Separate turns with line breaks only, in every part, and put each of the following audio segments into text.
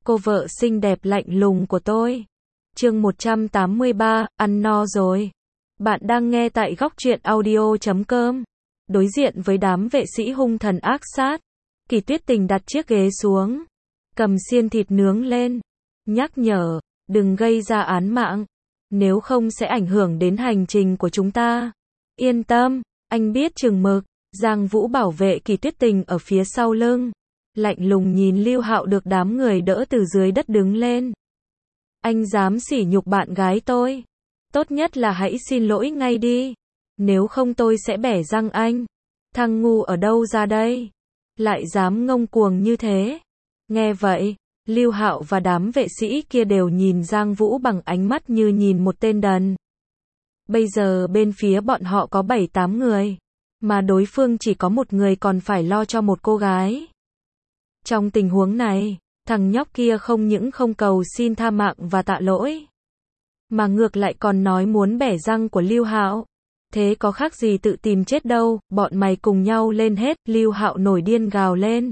cô vợ xinh đẹp lạnh lùng của tôi. Chương 183, ăn no rồi. Bạn đang nghe tại góc truyện audio.com. Đối diện với đám vệ sĩ hung thần ác sát, Kỳ Tuyết Tình đặt chiếc ghế xuống, cầm xiên thịt nướng lên, nhắc nhở, đừng gây ra án mạng, nếu không sẽ ảnh hưởng đến hành trình của chúng ta. Yên tâm, anh biết chừng mực. Giang Vũ bảo vệ Kỳ Tuyết Tình ở phía sau lưng, lạnh lùng nhìn Lưu Hạo được đám người đỡ từ dưới đất đứng lên. Anh dám sỉ nhục bạn gái tôi, tốt nhất là hãy xin lỗi ngay đi, nếu không tôi sẽ bẻ răng anh. Thằng ngu ở đâu ra đây, lại dám ngông cuồng như thế. Nghe vậy, Lưu Hạo và đám vệ sĩ kia đều nhìn Giang Vũ bằng ánh mắt như nhìn một tên đần. Bây giờ bên phía bọn họ có 7-8 người, mà đối phương chỉ có một người còn phải lo cho một cô gái. Trong tình huống này, thằng nhóc kia không những không cầu xin tha mạng và tạ lỗi, mà ngược lại còn nói muốn bẻ răng của Lưu Hạo. Thế có khác gì tự tìm chết đâu, bọn mày cùng nhau lên hết. Lưu Hạo nổi điên gào lên.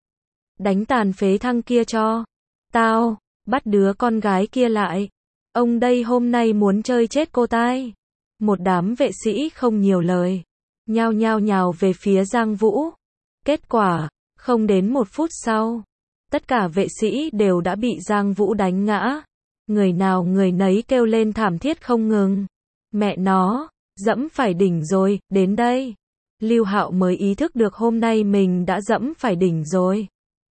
Đánh tàn phế thằng kia cho tao, bắt đứa con gái kia lại. Ông đây hôm nay muốn chơi chết cô tai. Một đám vệ sĩ không nhiều lời, nhao nhào về phía Giang Vũ. Kết quả, không đến 1 phút sau, tất cả vệ sĩ đều đã bị Giang Vũ đánh ngã. Người nào người nấy kêu lên thảm thiết không ngừng. Mẹ nó, dẫm phải đỉnh rồi. Đến đây, Lưu Hạo mới ý thức được hôm nay mình đã dẫm phải đỉnh rồi.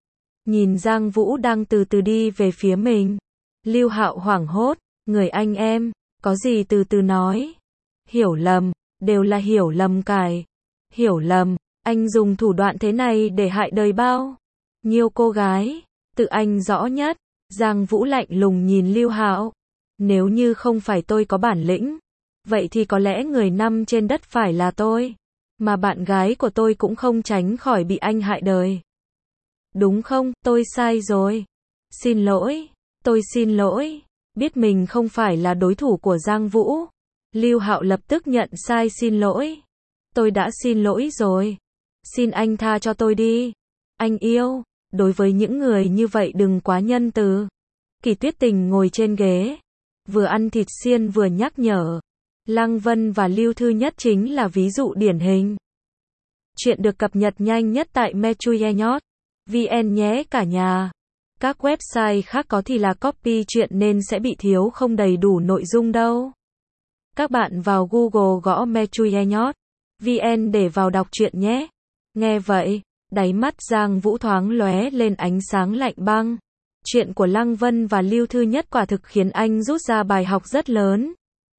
Nhìn Giang Vũ đang từ từ đi về phía mình, Lưu Hạo hoảng hốt. Người anh em, có gì từ từ nói. Hiểu lầm, đều là hiểu lầm cài. Hiểu lầm, anh dùng thủ đoạn thế này để hại đời bao nhiêu cô gái, tự anh rõ nhất. Giang Vũ lạnh lùng nhìn Lưu Hạo. Nếu như không phải tôi có bản lĩnh, vậy thì có lẽ người nằm trên đất phải là tôi, mà bạn gái của tôi cũng không tránh khỏi bị anh hại đời. Đúng không, tôi sai rồi. Xin lỗi, tôi xin lỗi. Biết mình không phải là đối thủ của Giang Vũ, Lưu Hạo lập tức nhận sai xin lỗi. Tôi đã xin lỗi rồi. Xin anh tha cho tôi đi. Anh yêu, đối với những người như vậy đừng quá nhân từ. Kỳ Tuyết Tình ngồi trên ghế, vừa ăn thịt xiên vừa nhắc nhở. Lăng Vân và Lưu Thư Nhất chính là ví dụ điển hình. Chuyện được cập nhật nhanh nhất tại metruyehnyot.vn nhé cả nhà. Các website khác có thì là copy chuyện nên sẽ bị thiếu không đầy đủ nội dung đâu. Các bạn vào Google gõ metruyehnyot.vn để vào đọc truyện nhé. Nghe vậy, đáy mắt Giang Vũ thoáng lóe lên ánh sáng lạnh băng. Chuyện của Lăng Vân và Lưu Thư Nhất quả thực khiến anh rút ra bài học rất lớn.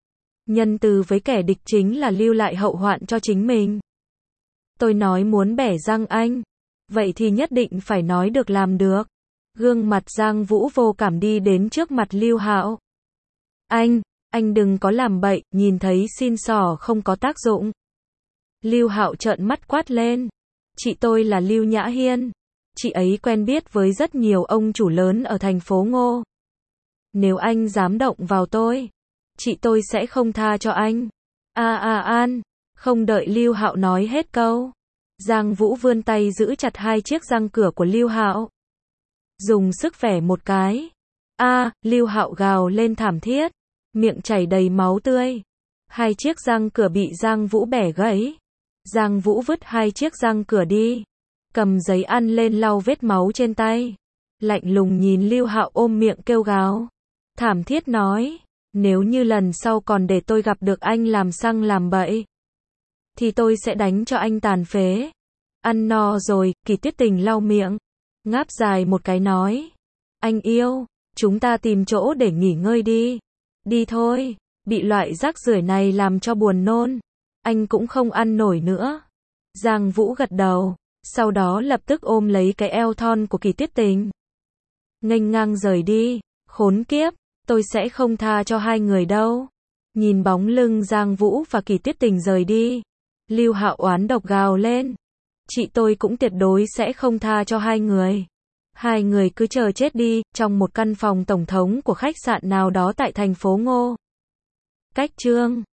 Nhân từ với kẻ địch chính là lưu lại hậu hoạn cho chính mình. Tôi nói muốn bẻ răng anh, vậy thì nhất định phải nói được làm được. Gương mặt Giang Vũ vô cảm đi đến trước mặt Lưu Hạo. Anh đừng có làm bậy, nhìn thấy xin xỏ không có tác dụng. Lưu Hạo trợn mắt quát lên. Chị tôi là Lưu Nhã Hiên. Chị ấy quen biết với rất nhiều ông chủ lớn ở thành phố Ngô. Nếu anh dám động vào tôi, chị tôi sẽ không tha cho anh. An. Không đợi Lưu Hạo nói hết câu, Giang Vũ vươn tay giữ chặt 2 chiếc răng cửa của Lưu Hạo. Dùng sức vẻ một cái. Lưu Hạo gào lên thảm thiết, miệng chảy đầy máu tươi. 2 chiếc răng cửa bị Giang Vũ bẻ gãy. Giang Vũ vứt 2 chiếc răng cửa đi, cầm giấy ăn lên lau vết máu trên tay. Lạnh lùng nhìn Lưu Hạo ôm miệng kêu gào. Thảm thiết nói, nếu như lần sau còn để tôi gặp được anh làm xăng làm bậy, thì tôi sẽ đánh cho anh tàn phế. Ăn no rồi, Kỳ Tuyết Tình lau miệng, ngáp dài một cái nói. Anh yêu, chúng ta tìm chỗ để nghỉ ngơi đi. Đi thôi, bị loại rác rưởi này làm cho buồn nôn. Anh cũng không ăn nổi nữa. Giang Vũ gật đầu, sau đó lập tức ôm lấy cái eo thon của Kỳ Tuyết Tình. Nghênh ngang rời đi. Khốn kiếp, tôi sẽ không tha cho 2 người đâu. Nhìn bóng lưng Giang Vũ và Kỳ Tuyết Tình rời đi, Lưu Hạo oán độc gào lên. Chị tôi cũng tuyệt đối sẽ không tha cho 2 người. 2 người cứ chờ chết đi, trong một căn phòng tổng thống của khách sạn nào đó tại thành phố Ngô. Cách chương